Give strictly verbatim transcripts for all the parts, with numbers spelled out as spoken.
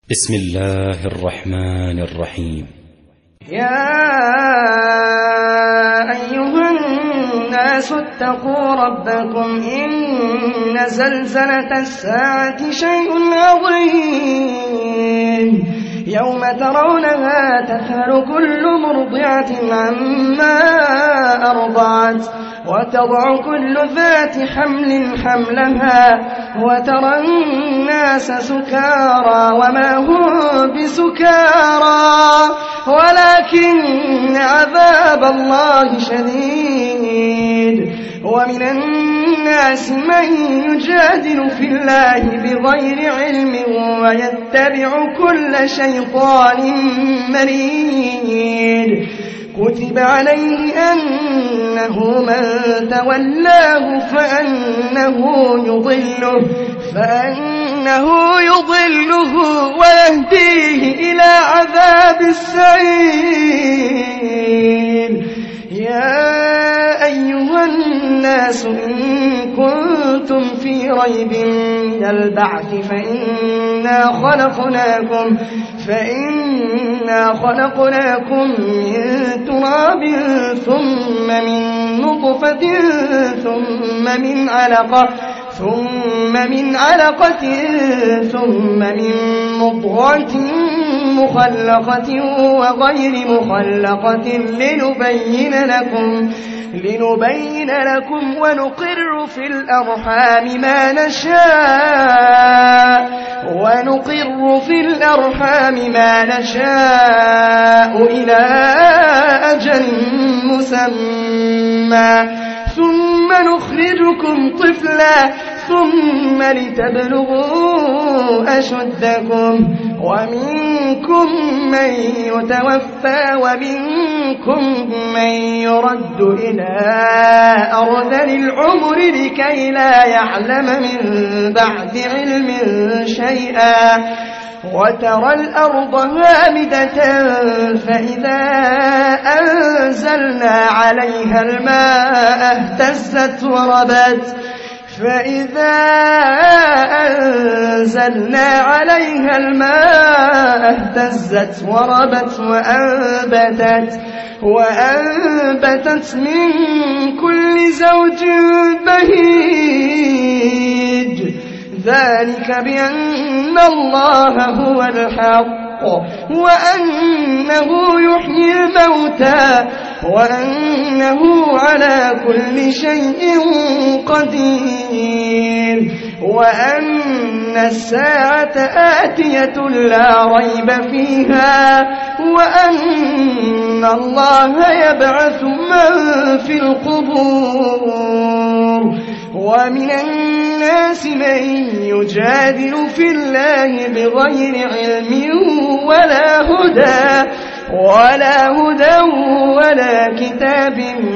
بسم الله الرحمن الرحيم. يا أيها الناس اتقوا ربكم إن زلزلة الساعة شيء عظيم يوم ترونها تذهل كل مرضعة عما أرضعت وتضع كل ذات حمل حملها وترى الناس سكارى وما هم بسكارى ولكن عذاب الله شديد. ومن الناس من يجادل في الله بغير علم ويتبع كل شيطان مريد. كتب عليه أنه من تولاه فأنه يضله فأنه يضله ويهديه إلى عذاب السعير. يا أيها الناس إن كنتم في ريب من البعث فإنا خلقناكم فإنا خلقناكم من تراب ثم من نطفة ثم من علقة ثم من علقة ثم من مضغة مخلقة وغير مخلقة لنبين لكم لنبين لكم ونقر في الأرحام ما نشاء ونقر في الأرحام ما نشاء إلى أجل مسمى ثم نخرجكم طفلا ثم لتبلغوا أشدكم ومنكم من يتوفى ومنكم من يرد إلى أرذل العمر لكي لا يعلم من بعد علم شيئا. وترى الأرض هامدة فإذا أنزلنا عليها الماء اهتزت وربت فإذا أنزلنا عليها الماء اهتزت وربت وأنبتت وأنبتت من كل زوج بهيج. ذلك بأن الله هو الحق وأنه يحيي الموتى وأنه على كل شيء قدير وأن الساعة آتية لا ريب فيها وأن الله يبعث من في القبور. ومن الناس من يجادل في الله بغير علم ولا هدى ولا هدى ولا كتاب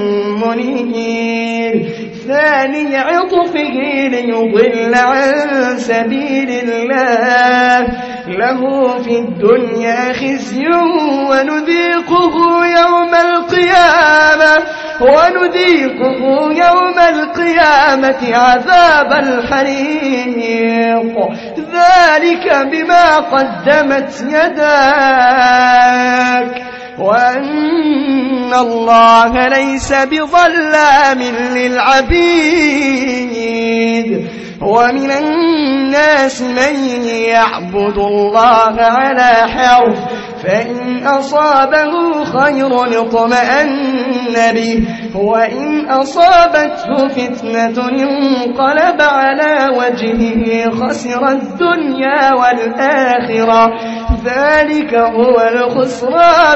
منير. ثاني عطفه ليضل عن سبيل الله له في الدنيا خزي ونذيقه يوم القيامة ونذيقه يوم القيامة عذاب الحريق. ذلك بما قدمت يداك وأن الله ليس بظلام للعبيد. ومن الناس من يعبد الله على حرف فإن أصابه خير اطمأن به وإن أصابته فتنة انقلب على وجهه خسر الدنيا والآخرة. ذلك هو الخسران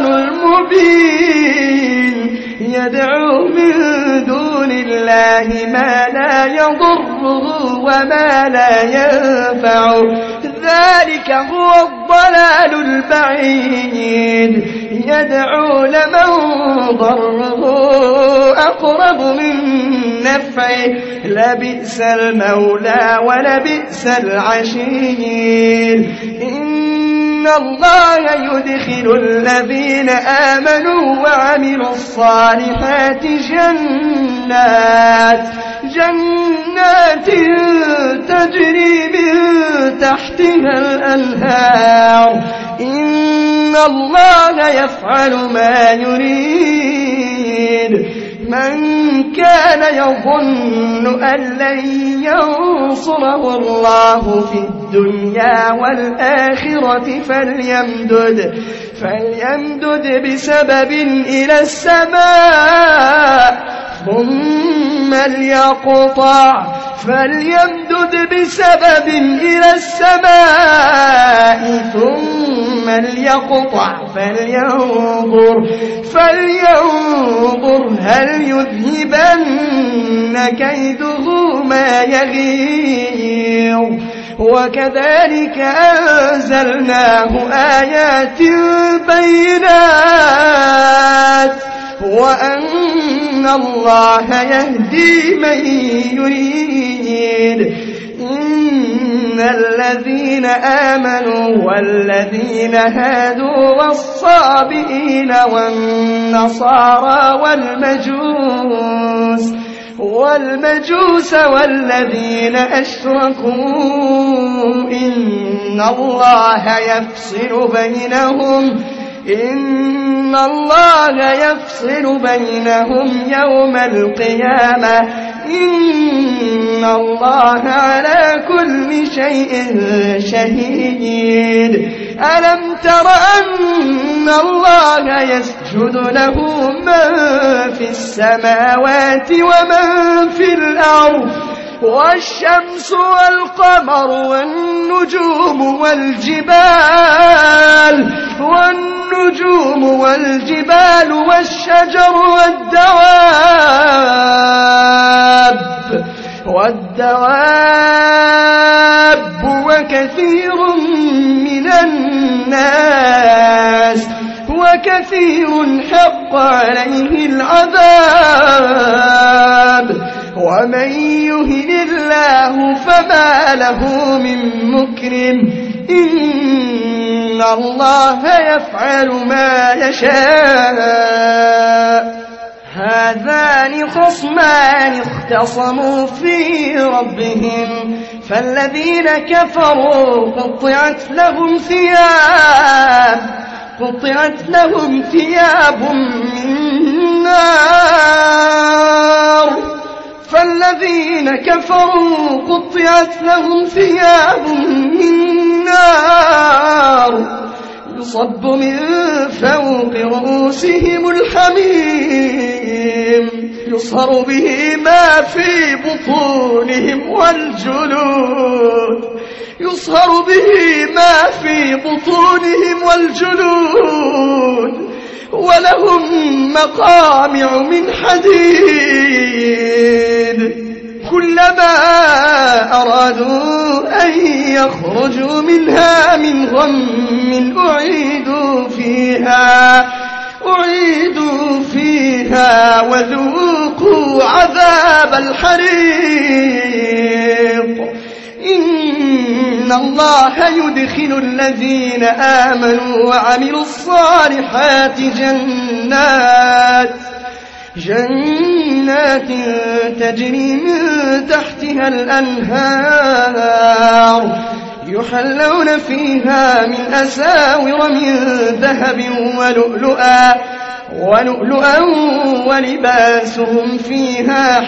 المبين. يدعو من دون الله ما لا يضره وما لا ينفعه. ذلك هو الضلال البعيد. يدعو لمن ضره أقرب من نفعه لبئس المولى ولبئس العشير. إن الله يدخل الذين آمنوا وعملوا الصالحات جنات جنات تجري من تحتها الأنهار إن الله يفعل ما يريد من كان يظن أن لن ينصره الله في الدنيا والآخرة فليمدد فليمدد بسبب إلى السماء ثم ليقطع فليمدد بسبب إلى السماء ثم ليقطع فلينظر فلينظر هل يذهبن كيده ما يغيظ وكذلك أنزلناه آيات بينات وأن الله يهدي من يريد إن الذين آمنوا والذين هادوا والصابئين والنصارى والمجوس والمجوس والذين أشركوا إن الله يفصل بينهم إن الله يفصل بينهم يوم القيامة إن الله على كل شيء شهيد ألم تر أن الله يسجد له من في السماوات ومن في الأرض والشمس والقمر والنجوم والجبال والنجوم والجبال والشجر والدواب والدواب وكثير من الناس وكثير حق عليه العذاب ومن يهن الله فما له من مكرم إن الله يفعل ما يشاء هذان خصمان اختصموا في ربهم فالذين كفروا قطعت لهم ثياب قطعت لهم ثياب من نار فالذين كفروا قطعت لهم ثياب من نار يصب من فوق رؤوسهم الحميم يصهر به ما في بطونهم والجلود يصهر به ما في بطونهم والجلود ولهم مقامع من حديد كلما أرادوا أن يخرجوا منها من غم أعيدوا فيها أعيدوا فيها وذوقوا عذاب الحريق إن الله يدخل الذين آمنوا وعملوا الصالحات جنات جنات تجري من تحتها الأنهار يحلون فيها من أساور من ذهب ولؤلؤا ولؤلؤا ولباسهم فيها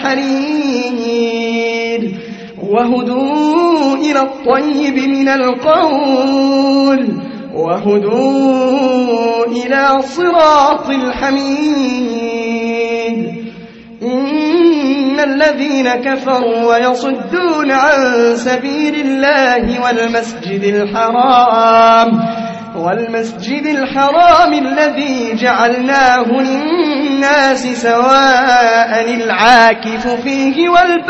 حرير وهدوا إلى الطيب من القول وهدوا إلى صراط الحميد إن الذين كفروا ويصدون عن سبيل الله والمسجد الحرام والمسجد الحرام الذي جعلناه للناس سواء العاكف فيه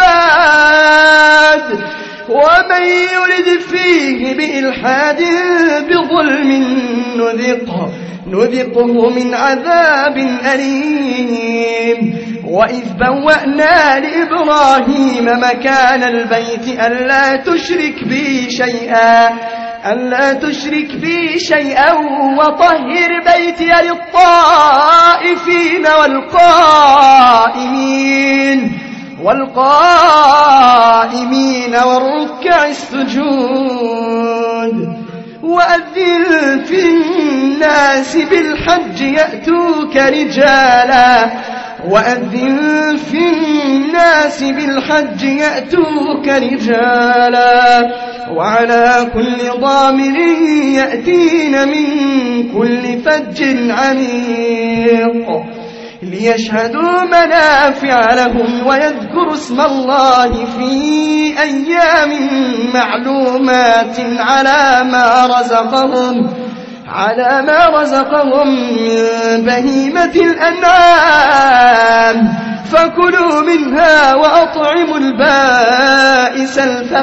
والباد ومن يرد فيه بإلحاد بظلم نذقه نذقه من عذاب أليم وإذ بوأنا لإبراهيم مكان البيت ألا تشرك بي شيئا ألا تشرك بي شيئا وطهر بيتي للطائفين والقائمين والقائمين والركع السجود وأذن في الناس بالحج يأتوك رجالا وأذن في الناس بالحج يأتوك رجالا وعلى كل ضامر يأتين من كل فج عميق ليشهدوا منافع لهم ويذكروا اسم الله في أيام معلومات على ما رزقهم على ما رزقهم من بهيمة الأنعام فكلوا منها وأطعموا البائس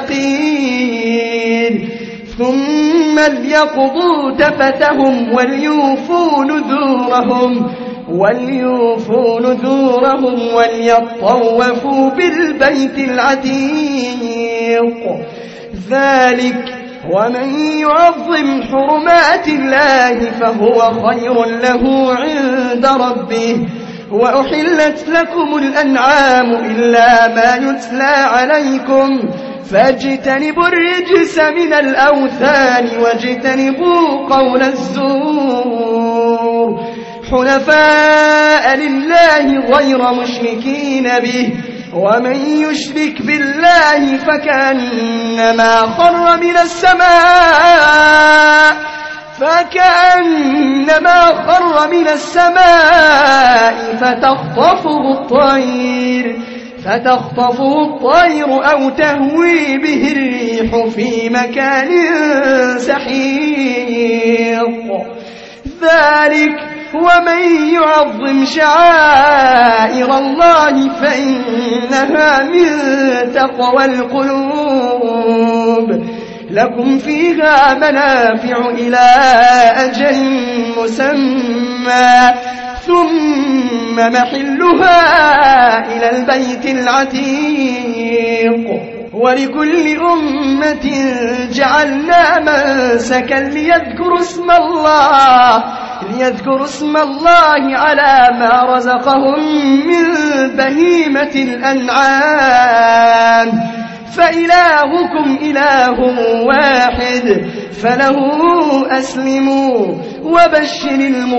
الفقير ثم ليقضوا تفتهم وليوفوا نذورهم وليوفوا نذورهم وليطوفوا بالبيت العتيق ذلك ومن يعظم حرمات الله فهو خير له عند ربه وأحلت لكم الأنعام إلا ما يتلى عليكم فاجتنبوا الرجس من الأوثان واجتنبوا قول الزور حنفاء لله غير مشركين به ومن يشرك بالله فكأنما خر من السماء فكأنما خر من السماء فتخطفه الطير فتخطفه الطير أو تهوي به الريح في مكان سحيق ذلك ومن يعظم شعائر الله فإنها من تقوى القلوب لكم فيها منافع إلى أجل مسمى ثم محلها إلى البيت العتيق ولكل أمة جعلنا منسكا ليذكروا اسم الله ليذكروا اسم الله على ما رزقهم من بهيمة الأنعام فإلهكم إله واحد فله أسلموا وبشر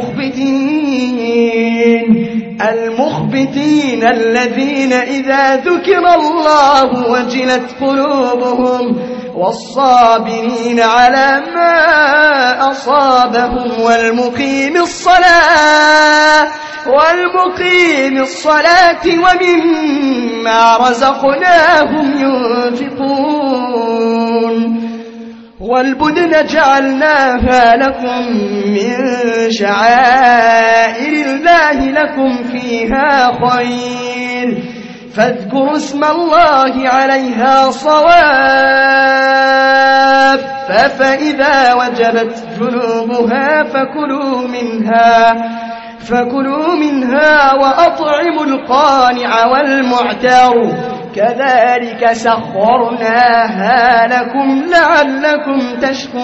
المخبتين المخبتين الذين إذا ذكر الله وجلت قلوبهم والصابرين على ما أصابهم والمقيم الصلاة والمقيم الصلاة ومما رزقناهم ينفقون والبدن جعلناها لكم من شعائر الله لكم فيها خير فاذكروا اسم الله عليها صواف فإذا وجبت جنوبها فكلوا منها فكلوا منها وأطعموا القانع والمعتر كذلك سخرناها لكم لعلكم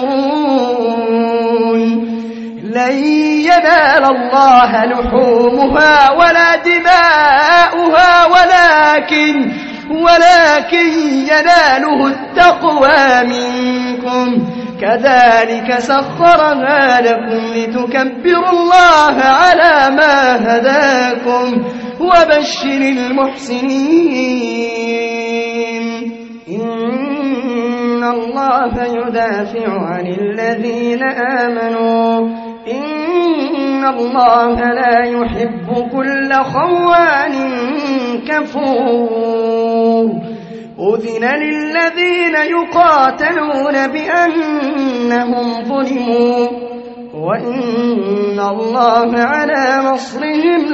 تشكرون لن ينال الله لحومها ولا دماؤها ولكن ولكن يناله التقوى منكم كذلك سخرها لكم لتكبروا الله على ما هداكم وبشر المحسنين إن الله يدافع عن الذين آمنوا إن الله لا يحب كل خوان كفور أذن للذين يقاتلون بأنهم ظلموا وإن الله على نصرهم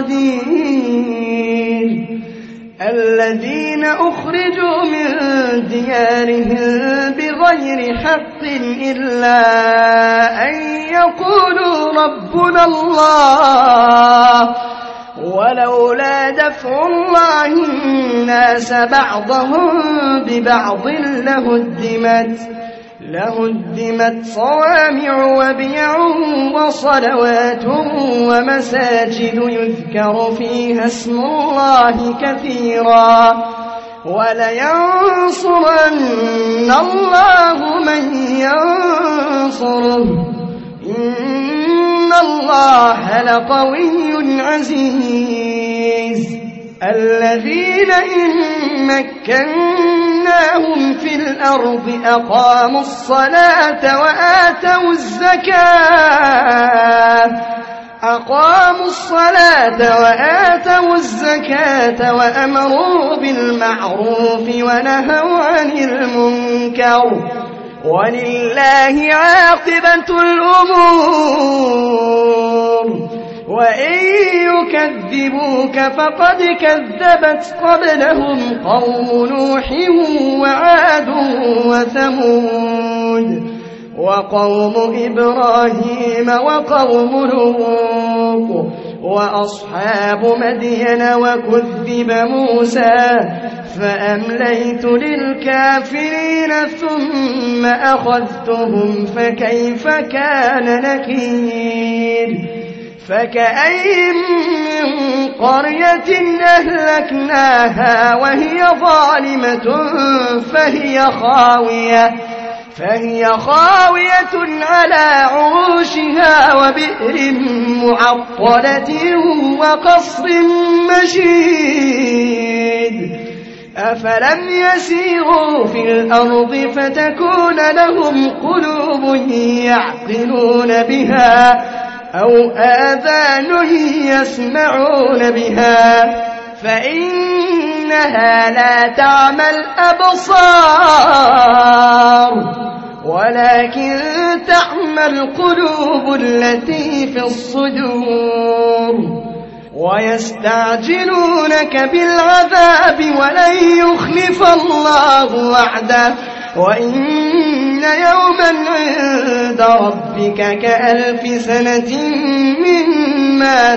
لقدير الذين أخرجوا من ديارهم بغير حق إلا أن يقولوا ربنا الله ولولا دفع الله الناس بعضهم ببعض لهدمت لهدمت صوامع وبيع وصلوات ومساجد يذكر فيها اسم الله كثيرا ولينصرن الله من ينصره إن الله لقوي عزيز الذين إن مكناهم في الأرض أقاموا الصلاة وآتوا الزكاة أقاموا الصلاة وآتوا الزكاة وأمروا بالمعروف ونهوا عن المنكر ولله عاقبة الأمور وإن يكذبوك فقد كذبت قبلهم قوم نوح وعاد وثمود وقوم إبراهيم وقوم لوط وأصحاب مدين وكذب موسى فأمليت للكافرين ثم أخذتهم فكيف كان نكير فكأين من قرية أهلكناها وهي ظالمة فهي خاوية فهي خاوية على عروشها وبئر معطلة وقصر مشيد أفلم يسيروا في الأرض فتكون لهم قلوب يعقلون بها أو آذان يسمعون بها فإنها لا تعمى الأبصار ولكن تعمى القلوب التي في الصدور ويستعجلونك بالعذاب ولن يخلف الله وعده وإن يوما عند ربك كألف سنة مما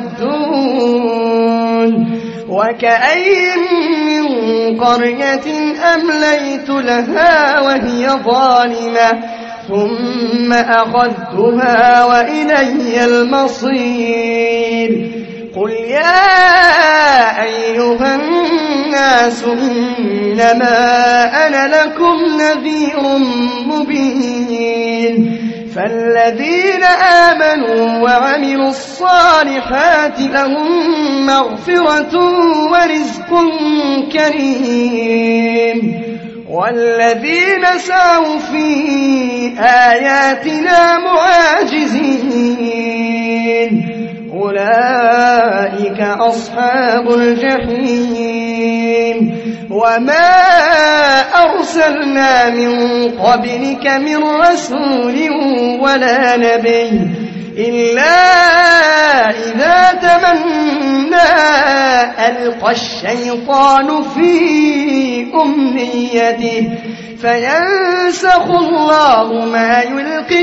تعدون وكأين من قرية أمليت لها وهي ظالمة ثم أخذتها وإلي المصير قل يا أيها الناس إنما أنا لكم نذير مبين فالذين آمنوا وعملوا الصالحات لهم مغفرة ورزق كريم والذين سعوا في آياتنا معاجزين أولئك أصحاب الجحيم وما أرسلنا من قبلك من رسول ولا نبي إلا إذا تمنى ألقى الشيطان في أمنيته فينسخ الله ما يلقي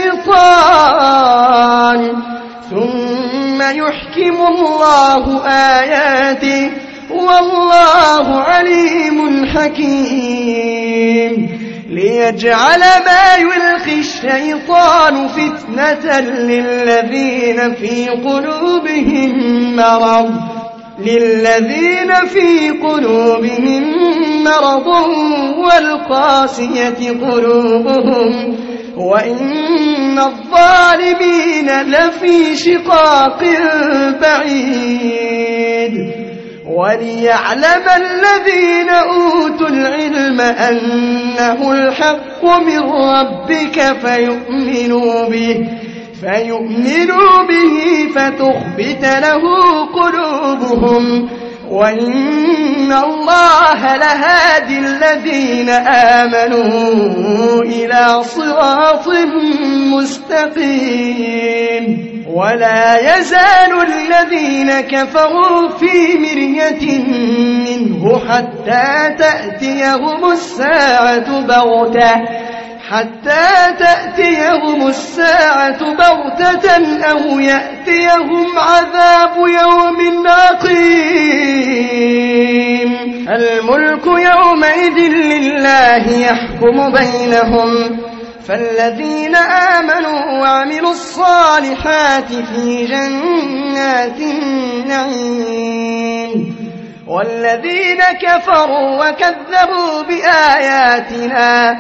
الشيطان ثم يحكم الله آياته والله عليم حكيم ليجعل ما يلقي الشيطان فتنة للذين في قلوبهم مرض للذين في قلوبهم مرض والقاسية قلوبهم وإن الظالمين لفي شقاق بعيد وليعلم الذين أوتوا العلم أنه الحق من ربك فيؤمنوا به فيؤمنوا به فتخبت له قلوبهم وإن الله لهادي الذين آمنوا إلى صراط مستقيم ولا يزال الذين كفروا في مرية منه حتى تأتيهم الساعة بغتة حتى تأتيهم الساعة بغتة أو يأتيهم عذاب يوم عقيم. الملك يومئذ لله يحكم بينهم، فالذين آمنوا وعملوا الصالحات في جنات النعيم، والذين كفروا وكذبوا بآياتنا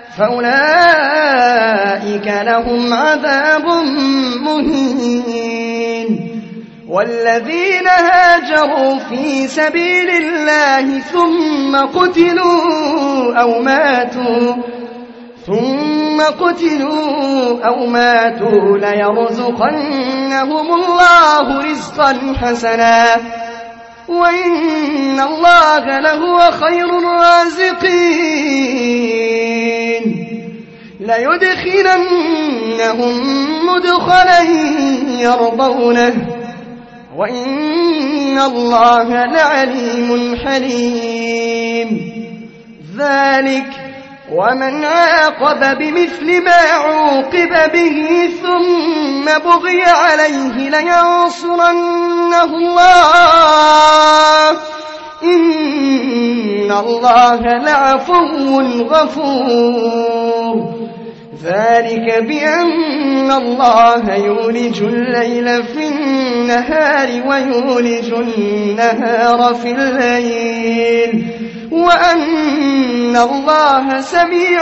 فأولئك لهم عذاب مهين. والذين هاجروا في سبيل الله ثم قتلوا أو ماتوا ثم قتلوا أو ماتوا ليرزقنهم الله رزقا حسنا وإن الله لهو خير الرازقين. ليدخلنهم مدخلا يرضونه وإن الله لعليم حليم. ذلك ومن عاقب بمثل ما عوقب به ثم بغي عليه لينصرنه الله إن الله لعفو غفور. ذلك بأن الله يولج الليل في النهار ويولج النهار في الليل وأن الله سميع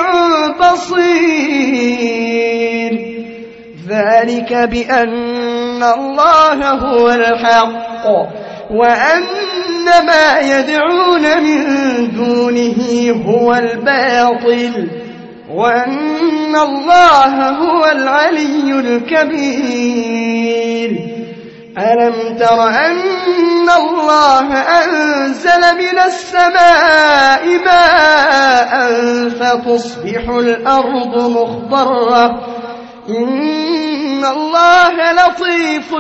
بصير. ذلك بأن الله هو الحق وأن ما يدعون من دونه هو الباطل وأن الله هو العلي الكبير. ألم تر أن الله أنزل من السماء ماء فتصبح الأرض مخضرة إن الله لطيف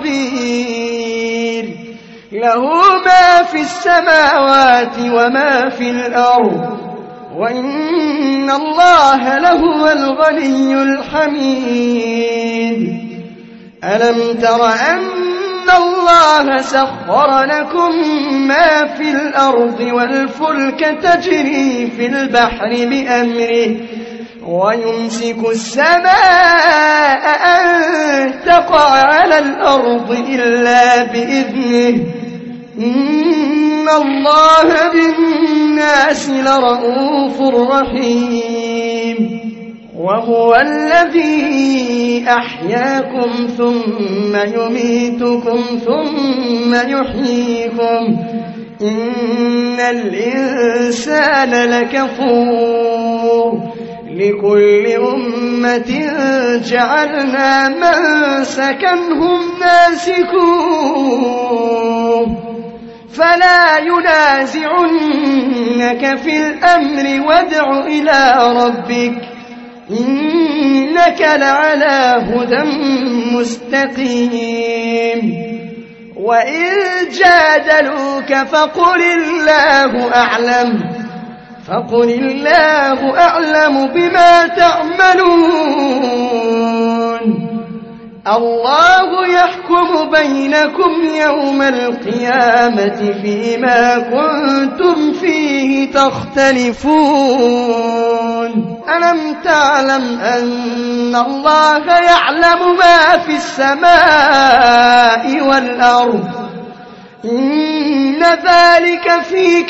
خبير. له ما في السماوات وما في الأرض وإن الله لهو الغني الحميد. ألم تر أن الله سخر لكم ما في الأرض والفلك تجري في البحر بأمره ويمسك السماء أن تقع على الأرض إلا بإذنه إن الله بالناس لرؤوف رحيم. وهو الذي أحياكم ثم يميتكم ثم يحييكم إن الإنسان لكفور. لكل أمة جعلنا منسكا هم ناسكوه فلا ينازعنك في الأمر وادع إلى ربك إنك لعلى هدى مستقيم. وإن جادلوك فقل الله أعلم فقل الله أعلم بما تعملون. الله يحكم بينكم يوم القيامة فيما كنتم فيه تختلفون. ألم تعلم أن الله يعلم ما في السماء والأرض إن ذلك في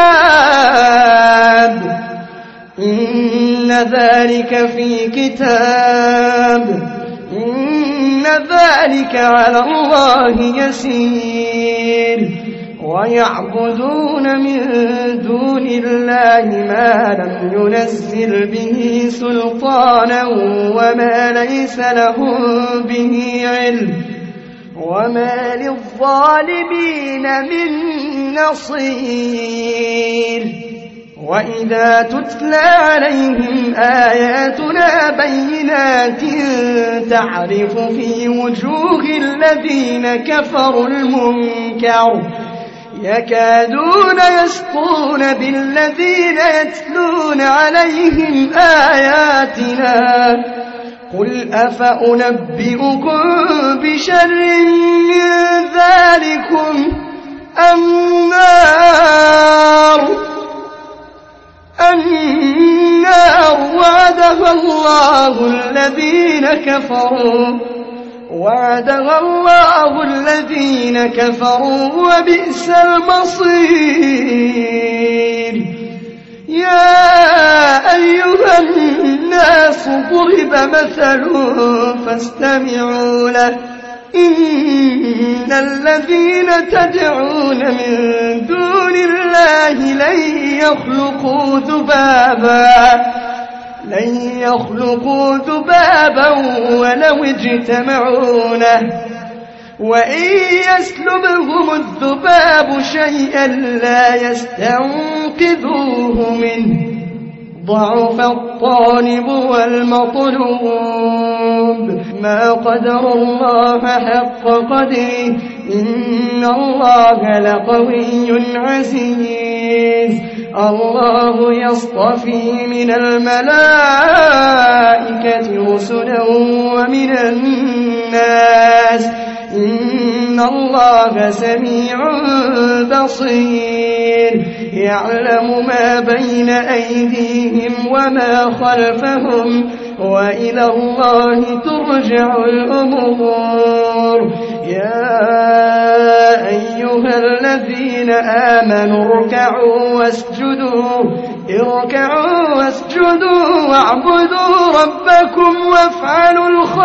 كتاب إن ذلك في كتاب إن ذلك على الله يسير. ويعبدون من دون الله ما لم ينزل به سلطانا وما ليس لهم به علم وما للظالمين من نصير. وإذا تتلى عليهم آياتنا بينات تعرف في وجوه الذين كفروا المنكر يكادون يسطون بالذين يتلون عليهم آياتنا قل أفأنبئكم بشر من ذلكم النار النار وعدها الله الذين كفروا وعدها الله الذين كفروا وبئس المصير. يا أيها الناس ضرب مثل فاستمعوا له إن الذين تدعون من دون الله لن يخلقوا ذبابا لن يخلقوا ذبابا ولو اجتمعوا له وإن يسلبهم الذباب شيئا لا يستنقذوه منه ضعف الطالب والمطلوب ما قدر الله حق قدره إن الله لقوي عزيز. الله يصطفي من الملائكة رسلا ومن الناس إن الله سميع بصير يعلم ما بين أيديهم وما خلفهم وإلى الله ترجع الأمور. يا أيها الذين آمنوا اركعوا واسجدوا اركعوا واسجدوا واعبدوا ربكم وافعلوا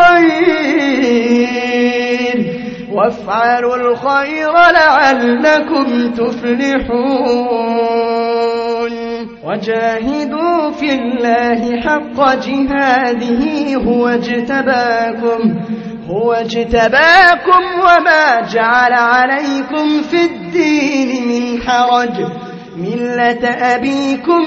الخير وافعلوا الخير لعلكم تفلحون. وجاهدوا في الله حق جهاده هو اجتباكم هو اجتباكم وما جعل عليكم في الدين من حرج ملة أبيكم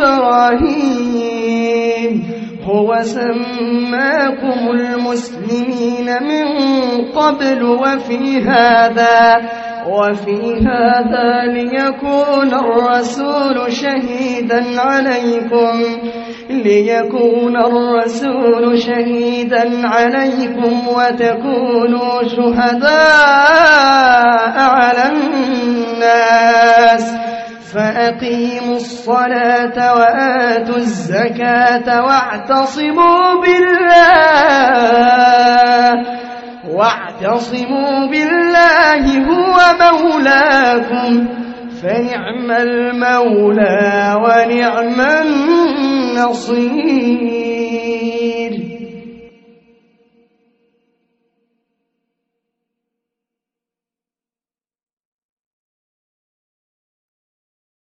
إبراهيم هو سماكم المسلمين من قبل وفي هذا وفي هذا ليكون الرسول شهيدا عليكم ليكون الرسول شهيدا عليكم وتكونوا شهداء على الناس فأقيموا الصلاة وآتوا الزكاة واعتصموا بالله واعتصموا بالله هو مولاكم فنعم المولى ونعم النصير.